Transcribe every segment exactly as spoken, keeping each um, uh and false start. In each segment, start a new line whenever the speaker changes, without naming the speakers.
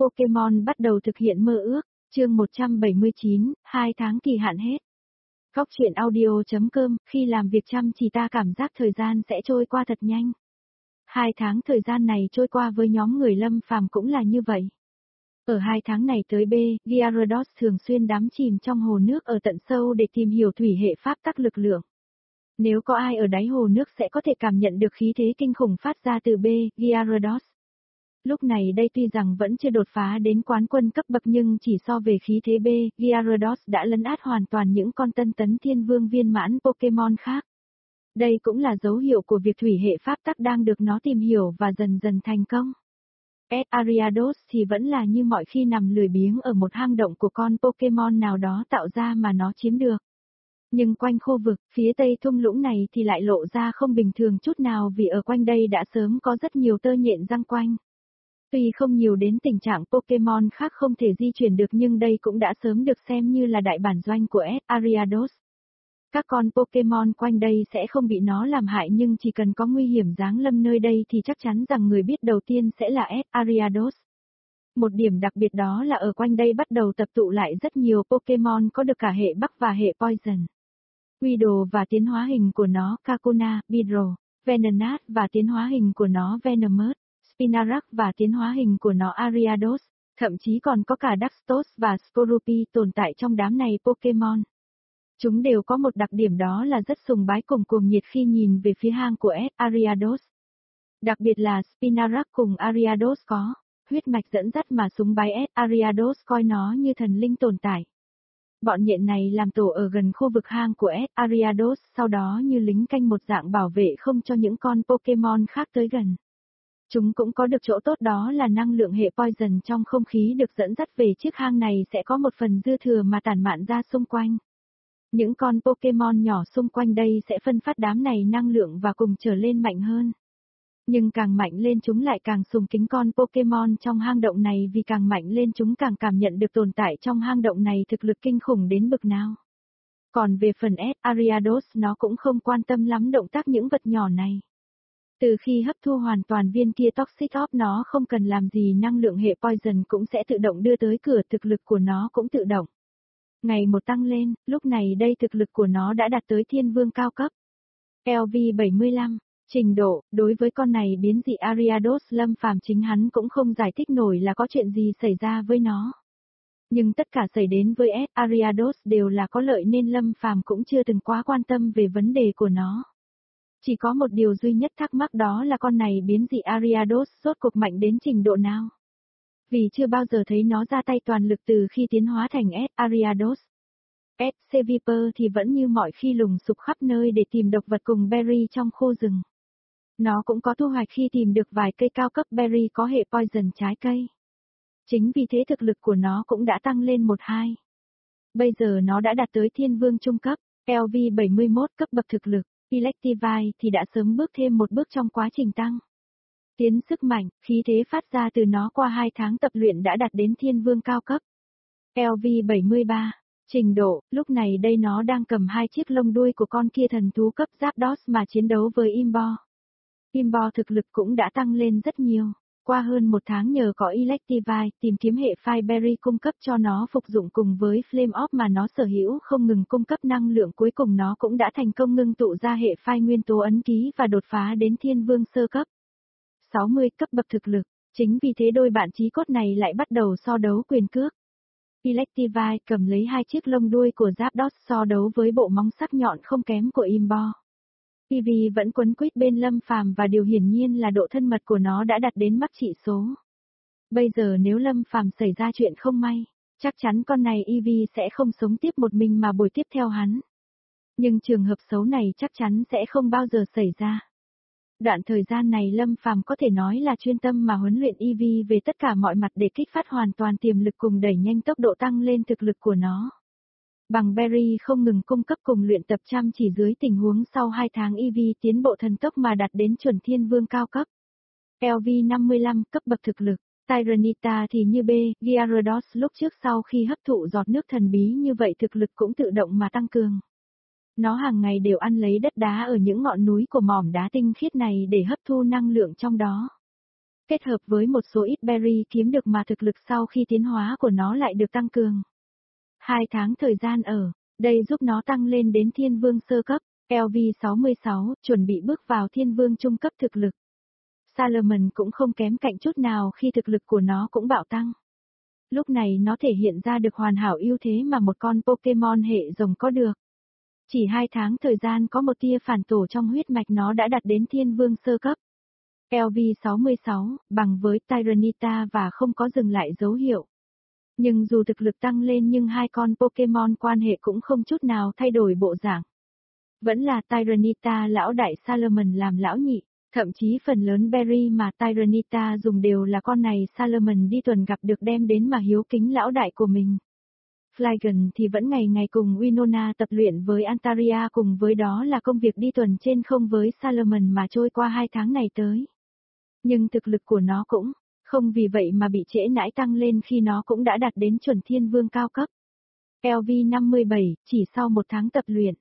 Pokemon bắt đầu thực hiện mơ ước, chương một trăm bảy mươi chín, hai tháng kỳ hạn hết. Góc truyện audio chấm com, khi làm việc chăm chỉ ta cảm giác thời gian sẽ trôi qua thật nhanh. Hai tháng thời gian này trôi qua với nhóm người Lâm Phàm cũng là như vậy. Ở hai tháng này tới B, Gyarados thường xuyên đắm chìm trong hồ nước ở tận sâu để tìm hiểu thủy hệ pháp tắc lực lượng. Nếu có ai ở đáy hồ nước sẽ có thể cảm nhận được khí thế kinh khủng phát ra từ B, Gyarados. Lúc này đây tuy rằng vẫn chưa đột phá đến quán quân cấp bậc nhưng chỉ so về khí thế B, Gyarados đã lấn át hoàn toàn những con tân tấn thiên vương viên mãn Pokemon khác. Đây cũng là dấu hiệu của việc thủy hệ pháp tắc đang được nó tìm hiểu và dần dần thành công. S. Ariados thì vẫn là như mọi khi nằm lười biếng ở một hang động của con Pokemon nào đó tạo ra mà nó chiếm được. Nhưng quanh khu vực, phía tây thung lũng này thì lại lộ ra không bình thường chút nào vì ở quanh đây đã sớm có rất nhiều tơ nhện giăng quanh. Tuy không nhiều đến tình trạng Pokemon khác không thể di chuyển được nhưng đây cũng đã sớm được xem như là đại bản doanh của S. Ariados. Các con Pokemon quanh đây sẽ không bị nó làm hại nhưng chỉ cần có nguy hiểm giáng lâm nơi đây thì chắc chắn rằng người biết đầu tiên sẽ là S. Ariados. Một điểm đặc biệt đó là ở quanh đây bắt đầu tập tụ lại rất nhiều Pokemon có được cả hệ Bắc và hệ Poison. Weedle và tiến hóa hình của nó Kakuna, Beedrill, Venonat và tiến hóa hình của nó Venomoth, Spinarak và tiến hóa hình của nó Ariados, thậm chí còn có cả Duxtos và Skorupi tồn tại trong đám này Pokemon. Chúng đều có một đặc điểm đó là rất sùng bái cùng cuồng nhiệt khi nhìn về phía hang của S. Ariados. Đặc biệt là Spinarak cùng Ariados có huyết mạch dẫn dắt mà sùng bái S. Ariados coi nó như thần linh tồn tại. Bọn nhện này làm tổ ở gần khu vực hang của S. Ariados, sau đó như lính canh một dạng bảo vệ không cho những con Pokemon khác tới gần. Chúng cũng có được chỗ tốt đó là năng lượng hệ Poison trong không khí được dẫn dắt về chiếc hang này sẽ có một phần dư thừa mà tản mạn ra xung quanh. Những con Pokemon nhỏ xung quanh đây sẽ phân phát đám này năng lượng và cùng trở lên mạnh hơn. Nhưng càng mạnh lên chúng lại càng sùng kính con Pokemon trong hang động này vì càng mạnh lên chúng càng cảm nhận được tồn tại trong hang động này thực lực kinh khủng đến bực nào. Còn về phần S. Ariados nó cũng không quan tâm lắm động tác những vật nhỏ này. Từ khi hấp thu hoàn toàn viên kia Toxic Orb nó không cần làm gì năng lượng hệ Poison cũng sẽ tự động đưa tới cửa thực lực của nó cũng tự động. Ngày một tăng lên, lúc này đây thực lực của nó đã đạt tới thiên vương cao cấp. L V bảy mươi lăm, trình độ, đối với con này biến dị Ariados Lâm Phàm chính hắn cũng không giải thích nổi là có chuyện gì xảy ra với nó. Nhưng tất cả xảy đến với S. Ariados đều là có lợi nên Lâm Phàm cũng chưa từng quá quan tâm về vấn đề của nó. Chỉ có một điều duy nhất thắc mắc đó là con này biến dị Ariados rốt cuộc mạnh đến trình độ nào. Vì chưa bao giờ thấy nó ra tay toàn lực từ khi tiến hóa thành S. Ariados. S. Seviper thì vẫn như mọi khi lùng sục khắp nơi để tìm độc vật cùng berry trong khu rừng. Nó cũng có thu hoạch khi tìm được vài cây cao cấp berry có hệ Poison trái cây. Chính vì thế thực lực của nó cũng đã tăng lên một hai. Bây giờ nó đã đạt tới thiên vương trung cấp, L V bảy mươi mốt cấp bậc thực lực. Electivire thì đã sớm bước thêm một bước trong quá trình tăng. Tiến sức mạnh, khí thế phát ra từ nó qua hai tháng tập luyện đã đạt đến thiên vương cao cấp. L V bảy mươi ba, trình độ, lúc này đây nó đang cầm hai chiếc lông đuôi của con kia thần thú cấp Zapdos mà chiến đấu với Imbo. Imbo thực lực cũng đã tăng lên rất nhiều. Qua hơn một tháng nhờ có Electivire tìm kiếm hệ Fireberry cung cấp cho nó phục dụng cùng với Flame Orb mà nó sở hữu không ngừng cung cấp năng lượng cuối cùng nó cũng đã thành công ngưng tụ ra hệ Fire nguyên tố ấn ký và đột phá đến thiên vương sơ cấp. sáu mươi cấp bậc thực lực, chính vì thế đôi bạn chí cốt này lại bắt đầu so đấu quyền cước. Electivire cầm lấy hai chiếc lông đuôi của Zapdos so đấu với bộ móng sắc nhọn không kém của Imbo. Eevee vẫn quấn quýt bên Lâm Phàm và điều hiển nhiên là độ thân mật của nó đã đạt đến mắc trị số. Bây giờ nếu Lâm Phàm xảy ra chuyện không may, chắc chắn con này Eevee sẽ không sống tiếp một mình mà bồi tiếp theo hắn. Nhưng trường hợp xấu này chắc chắn sẽ không bao giờ xảy ra. Đoạn thời gian này Lâm Phàm có thể nói là chuyên tâm mà huấn luyện Eevee về tất cả mọi mặt để kích phát hoàn toàn tiềm lực cùng đẩy nhanh tốc độ tăng lên thực lực của nó. Bằng berry không ngừng cung cấp cùng luyện tập chăm chỉ dưới tình huống sau hai tháng Eevee tiến bộ thần tốc mà đạt đến chuẩn thiên vương cao cấp. L V năm mươi lăm cấp bậc thực lực, Tyranitar thì như B, Gyarados lúc trước sau khi hấp thụ giọt nước thần bí như vậy thực lực cũng tự động mà tăng cường. Nó hàng ngày đều ăn lấy đất đá ở những ngọn núi của mỏm đá tinh khiết này để hấp thu năng lượng trong đó. Kết hợp với một số ít berry kiếm được mà thực lực sau khi tiến hóa của nó lại được tăng cường. Hai tháng thời gian ở, đây giúp nó tăng lên đến thiên vương sơ cấp, L V sáu mươi sáu, chuẩn bị bước vào thiên vương trung cấp thực lực. Salomon cũng không kém cạnh chút nào khi thực lực của nó cũng bạo tăng. Lúc này nó thể hiện ra được hoàn hảo ưu thế mà một con Pokemon hệ rồng có được. Chỉ hai tháng thời gian có một tia phản tổ trong huyết mạch nó đã đạt đến thiên vương sơ cấp. L V sáu mươi sáu, bằng với Tyranitar và không có dừng lại dấu hiệu. Nhưng dù thực lực tăng lên nhưng hai con Pokemon quan hệ cũng không chút nào thay đổi bộ dạng. Vẫn là Tyranitar lão đại Salomon làm lão nhị, thậm chí phần lớn berry mà Tyranitar dùng đều là con này Salomon đi tuần gặp được đem đến mà hiếu kính lão đại của mình. Flygon thì vẫn ngày ngày cùng Winona tập luyện với Antaria, cùng với đó là công việc đi tuần trên không với Salomon mà trôi qua hai tháng này tới. Nhưng thực lực của nó cũng không vì vậy mà bị trễ nãi tăng lên khi nó cũng đã đạt đến chuẩn thiên vương cao cấp. L V năm mươi bảy, chỉ sau một tháng tập luyện.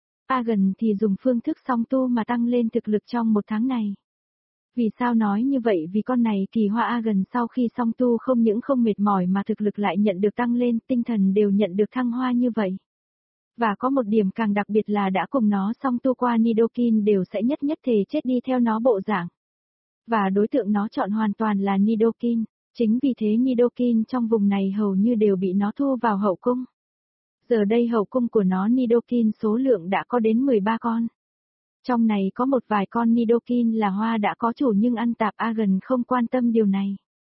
Agon thì dùng phương thức song tu mà tăng lên thực lực trong một tháng này. Vì sao nói như vậy? Vì con này kỳ hoa Agon sau khi song tu không những không mệt mỏi mà thực lực lại nhận được tăng lên, tinh thần đều nhận được thăng hoa như vậy. Và có một điểm càng đặc biệt là đã cùng nó song tu qua Nidoking đều sẽ nhất nhất thề chết đi theo nó bộ dạng. Và đối tượng nó chọn hoàn toàn là Nidoking, chính vì thế Nidoking trong vùng này hầu như đều bị nó thu vào hậu cung. Giờ đây hậu cung của nó Nidoking số lượng đã có đến mười ba con. Trong này có một vài con Nidoking là hoa đã có chủ nhưng ăn tạp Agon không quan tâm điều này.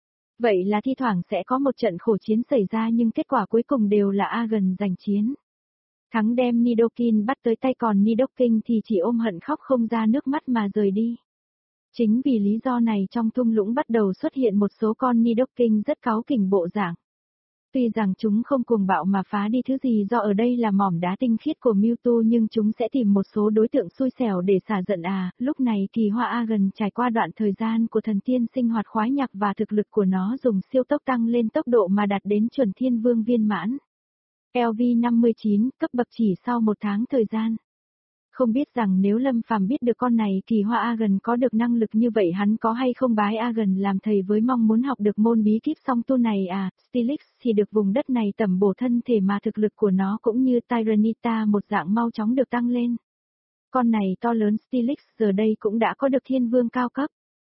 Vậy là thi thoảng sẽ có một trận khổ chiến xảy ra nhưng kết quả cuối cùng đều là Agon giành chiến. Thắng đem Nidoking bắt tới tay, còn Nidoking thì chỉ ôm hận khóc không ra nước mắt mà rời đi. Chính vì lý do này trong thung lũng bắt đầu xuất hiện một số con Nidoking rất cáu kỉnh bộ dạng. Tuy rằng chúng không cuồng bạo mà phá đi thứ gì do ở đây là mỏm đá tinh khiết của Mewtwo, nhưng chúng sẽ tìm một số đối tượng xui xẻo để xả giận à. Lúc này kỳ hoa Agon trải qua đoạn thời gian của thần tiên sinh hoạt khoái nhạc và thực lực của nó dùng siêu tốc tăng lên tốc độ mà đạt đến chuẩn thiên vương viên mãn. L V năm mươi chín, cấp bậc chỉ sau một tháng thời gian. Không biết rằng nếu Lâm Phàm biết được con này kỳ hoa Agon có được năng lực như vậy hắn có hay không bái Agon làm thầy với mong muốn học được môn bí kíp song tu này à. Steelix thì được vùng đất này tẩm bổ thân thể mà thực lực của nó cũng như Tyranitar một dạng mau chóng được tăng lên. Con này to lớn Steelix giờ đây cũng đã có được thiên vương cao cấp.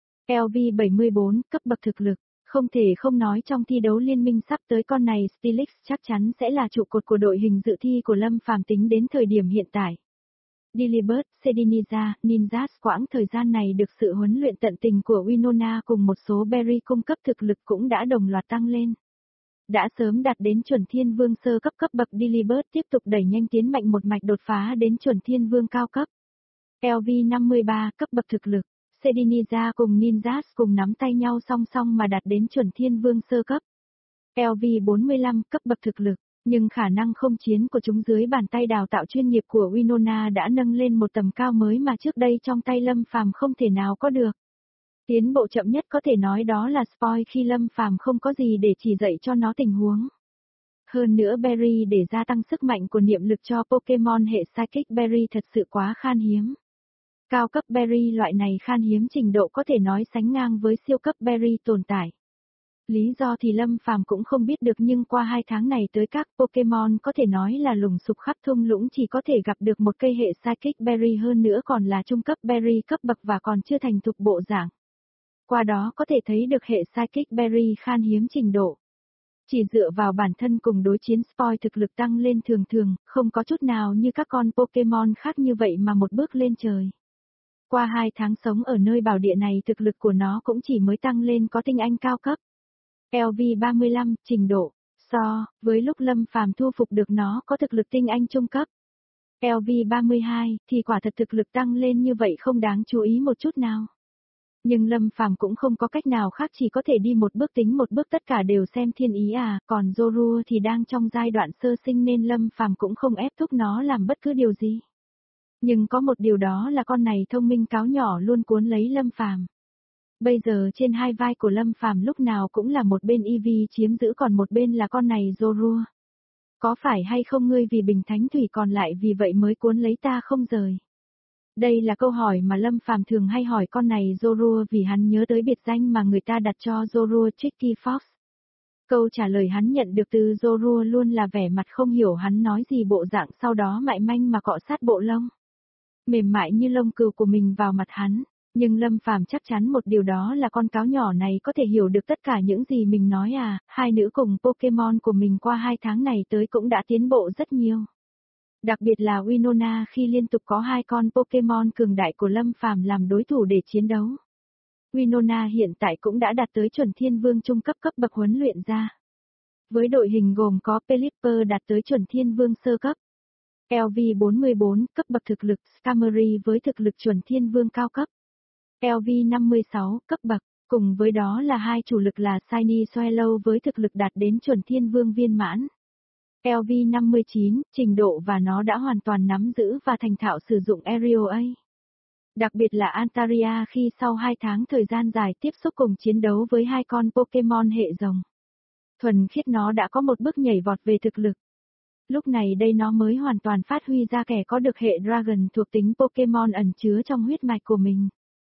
L V bảy mươi bốn, cấp bậc thực lực. Không thể không nói trong thi đấu liên minh sắp tới con này Steelix chắc chắn sẽ là trụ cột của đội hình dự thi của Lâm Phàm tính đến thời điểm hiện tại. Delibird, Sediniza, Ninjas quãng thời gian này được sự huấn luyện tận tình của Winona cùng một số berry cung cấp thực lực cũng đã đồng loạt tăng lên. Đã sớm đạt đến chuẩn thiên vương sơ cấp cấp bậc Delibird tiếp tục đẩy nhanh tiến mạnh một mạch đột phá đến chuẩn thiên vương cao cấp. L V năm mươi ba, cấp bậc thực lực. Sediniza cùng Ninjas cùng nắm tay nhau song song mà đạt đến chuẩn thiên vương sơ cấp. L V bốn mươi lăm, cấp bậc thực lực. Nhưng khả năng không chiến của chúng dưới bàn tay đào tạo chuyên nghiệp của Winona đã nâng lên một tầm cao mới mà trước đây trong tay Lâm Phàm không thể nào có được. Tiến bộ chậm nhất có thể nói đó là spoil khi Lâm Phàm không có gì để chỉ dạy cho nó tình huống. Hơn nữa berry để gia tăng sức mạnh của niệm lực cho Pokemon hệ Psychic berry thật sự quá khan hiếm. Cao cấp berry loại này khan hiếm trình độ có thể nói sánh ngang với siêu cấp berry tồn tại. Lý do thì Lâm Phàm cũng không biết được nhưng qua hai tháng này tới các Pokemon có thể nói là lùng sục khắp thung lũng chỉ có thể gặp được một cây hệ Psychic Berry, hơn nữa còn là trung cấp Berry cấp bậc và còn chưa thành thục bộ dạng. Qua đó có thể thấy được hệ Psychic Berry khan hiếm trình độ. Chỉ dựa vào bản thân cùng đối chiến spoil thực lực tăng lên thường thường, không có chút nào như các con Pokemon khác như vậy mà một bước lên trời. Qua hai tháng sống ở nơi bảo địa này thực lực của nó cũng chỉ mới tăng lên có tinh anh cao cấp. L V ba mươi lăm, trình độ, so, với lúc Lâm Phàm thu phục được nó có thực lực tinh anh trung cấp. L V ba mươi hai, thì quả thật thực lực tăng lên như vậy không đáng chú ý một chút nào. Nhưng Lâm Phàm cũng không có cách nào khác, chỉ có thể đi một bước tính một bước, tất cả đều xem thiên ý à, còn Zorua thì đang trong giai đoạn sơ sinh nên Lâm Phàm cũng không ép thúc nó làm bất cứ điều gì. Nhưng có một điều đó là con này thông minh cáo nhỏ luôn cuốn lấy Lâm Phàm. Bây giờ trên hai vai của Lâm Phàm lúc nào cũng là một bên Eevee chiếm giữ còn một bên là con này Zorua. Có phải hay không ngươi vì bình thánh thủy còn lại vì vậy mới cuốn lấy ta không rời? Đây là câu hỏi mà Lâm Phàm thường hay hỏi con này Zorua vì hắn nhớ tới biệt danh mà người ta đặt cho Zorua Tricky Fox. Câu trả lời hắn nhận được từ Zorua luôn là vẻ mặt không hiểu hắn nói gì, bộ dạng sau đó mại manh mà cọ sát bộ lông mềm mại như lông cừu của mình vào mặt hắn. Nhưng Lâm Phàm chắc chắn một điều, đó là con cáo nhỏ này có thể hiểu được tất cả những gì mình nói à. Hai nữ cùng Pokemon của mình qua hai tháng này tới cũng đã tiến bộ rất nhiều. Đặc biệt là Winona khi liên tục có hai con Pokemon cường đại của Lâm Phàm làm đối thủ để chiến đấu. Winona hiện tại cũng đã đạt tới chuẩn thiên vương trung cấp cấp bậc huấn luyện ra. Với đội hình gồm có Pelipper đạt tới chuẩn thiên vương sơ cấp, lờ vê bốn mươi bốn cấp bậc thực lực, Skarmory với thực lực chuẩn thiên vương cao cấp, lờ vê năm mươi sáu cấp bậc, cùng với đó là hai chủ lực là Shiny Swallow với thực lực đạt đến chuẩn thiên vương viên mãn. lờ vê năm mươi chín, trình độ và nó đã hoàn toàn nắm giữ và thành thạo sử dụng Aerial A. Đặc biệt là Antaria khi sau hai tháng thời gian dài tiếp xúc cùng chiến đấu với hai con Pokemon hệ rồng. Thuần khiết nó đã có một bước nhảy vọt về thực lực. Lúc này đây nó mới hoàn toàn phát huy ra kẻ có được hệ Dragon thuộc tính Pokemon ẩn chứa trong huyết mạch của mình.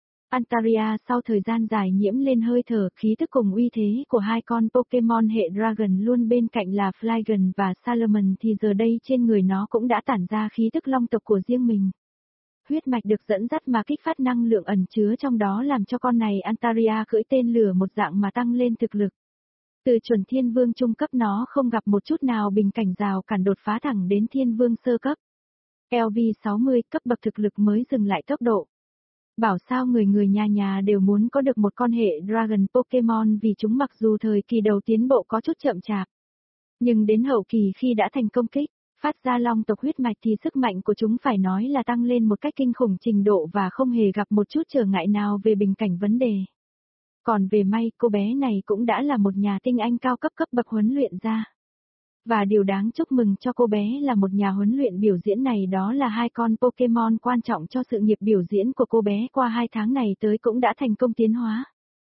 Antaria sau thời gian dài nhiễm lên hơi thở, khí tức cùng uy thế của hai con Pokemon hệ Dragon luôn bên cạnh là Flygon và Salamence thì giờ đây trên người nó cũng đã tản ra khí tức long tộc của riêng mình. Huyết mạch được dẫn dắt mà kích phát năng lượng ẩn chứa trong đó làm cho con này Antaria cưỡi tên lửa một dạng mà tăng lên thực lực. Từ chuẩn thiên vương trung cấp nó không gặp một chút nào bình cảnh rào cản, đột phá thẳng đến thiên vương sơ cấp. lờ vê sáu mươi cấp bậc thực lực mới dừng lại tốc độ. Bảo sao người người nhà nhà đều muốn có được một con hệ Dragon Pokemon vì chúng mặc dù thời kỳ đầu tiến bộ có chút chậm chạp. Nhưng đến hậu kỳ khi đã thành công kích, phát ra long tộc huyết mạch thì sức mạnh của chúng phải nói là tăng lên một cách kinh khủng trình độ và không hề gặp một chút trở ngại nào về bình cảnh vấn đề. Còn về May, cô bé này cũng đã là một nhà tinh anh cao cấp cấp bậc huấn luyện ra. Và điều đáng chúc mừng cho cô bé là một nhà huấn luyện biểu diễn này đó là hai con Pokemon quan trọng cho sự nghiệp biểu diễn của cô bé qua hai tháng này tới cũng đã thành công tiến hóa.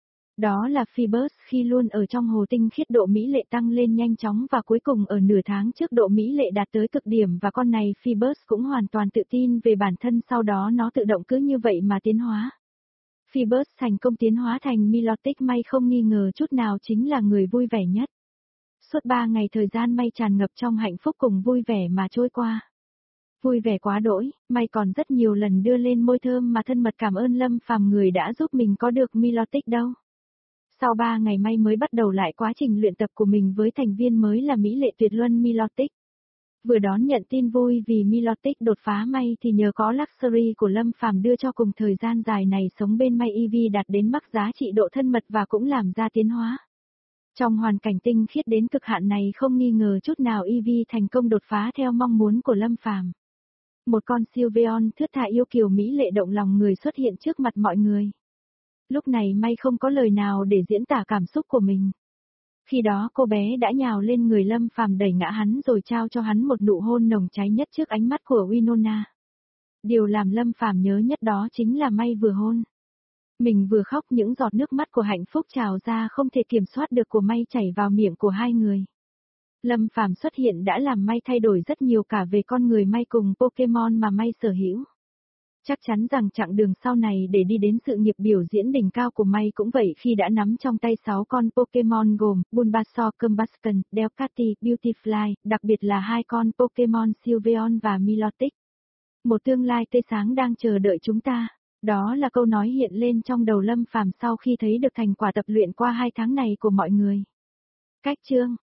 Đó là Phoebus khi luôn ở trong hồ tinh khiết độ mỹ lệ tăng lên nhanh chóng và cuối cùng ở nửa tháng trước độ mỹ lệ đạt tới cực điểm và con này Phoebus cũng hoàn toàn tự tin về bản thân, sau đó nó tự động cứ như vậy mà tiến hóa. Phoebus thành công tiến hóa thành Milotic. May không nghi ngờ chút nào chính là người vui vẻ nhất. Suốt ba ngày thời gian May tràn ngập trong hạnh phúc cùng vui vẻ mà trôi qua. Vui vẻ quá đỗi, May còn rất nhiều lần đưa lên môi thơm mà thân mật cảm ơn Lâm Phàm người đã giúp mình có được Milotic đâu. Sau ba ngày May mới bắt đầu lại quá trình luyện tập của mình với thành viên mới là mỹ lệ tuyệt luân Milotic. Vừa đón nhận tin vui vì Milotic đột phá May thì nhờ có Luxury của Lâm Phàm đưa cho cùng thời gian dài này sống bên May Eevee đạt đến mắc giá trị độ thân mật và cũng làm ra tiến hóa. Trong hoàn cảnh tinh khiết đến cực hạn này không nghi ngờ chút nào Eevee thành công đột phá theo mong muốn của Lâm Phàm. Một con Sylveon thướt tha yêu kiều mỹ lệ động lòng người xuất hiện trước mặt mọi người. Lúc này May không có lời nào để diễn tả cảm xúc của mình. Khi đó cô bé đã nhào lên người Lâm Phàm đẩy ngã hắn rồi trao cho hắn một nụ hôn nồng cháy nhất trước ánh mắt của Winona. Điều làm Lâm Phàm nhớ nhất đó chính là May vừa hôn mình vừa khóc, những giọt nước mắt của hạnh phúc trào ra không thể kiểm soát được của May chảy vào miệng của hai người. Lâm Phàm xuất hiện đã làm May thay đổi rất nhiều cả về con người May cùng Pokemon mà May sở hữu. Chắc chắn rằng chặng đường sau này để đi đến sự nghiệp biểu diễn đỉnh cao của May cũng vậy khi đã nắm trong tay sáu con Pokemon gồm Bulbasaur, Combusken, Delcatty, Beautifly, đặc biệt là hai con Pokemon Sylveon và Milotic. Một tương lai tươi sáng đang chờ đợi chúng ta. Đó là câu nói hiện lên trong đầu Lâm Phàm sau khi thấy được thành quả tập luyện qua hai tháng này của mọi người. Cách chương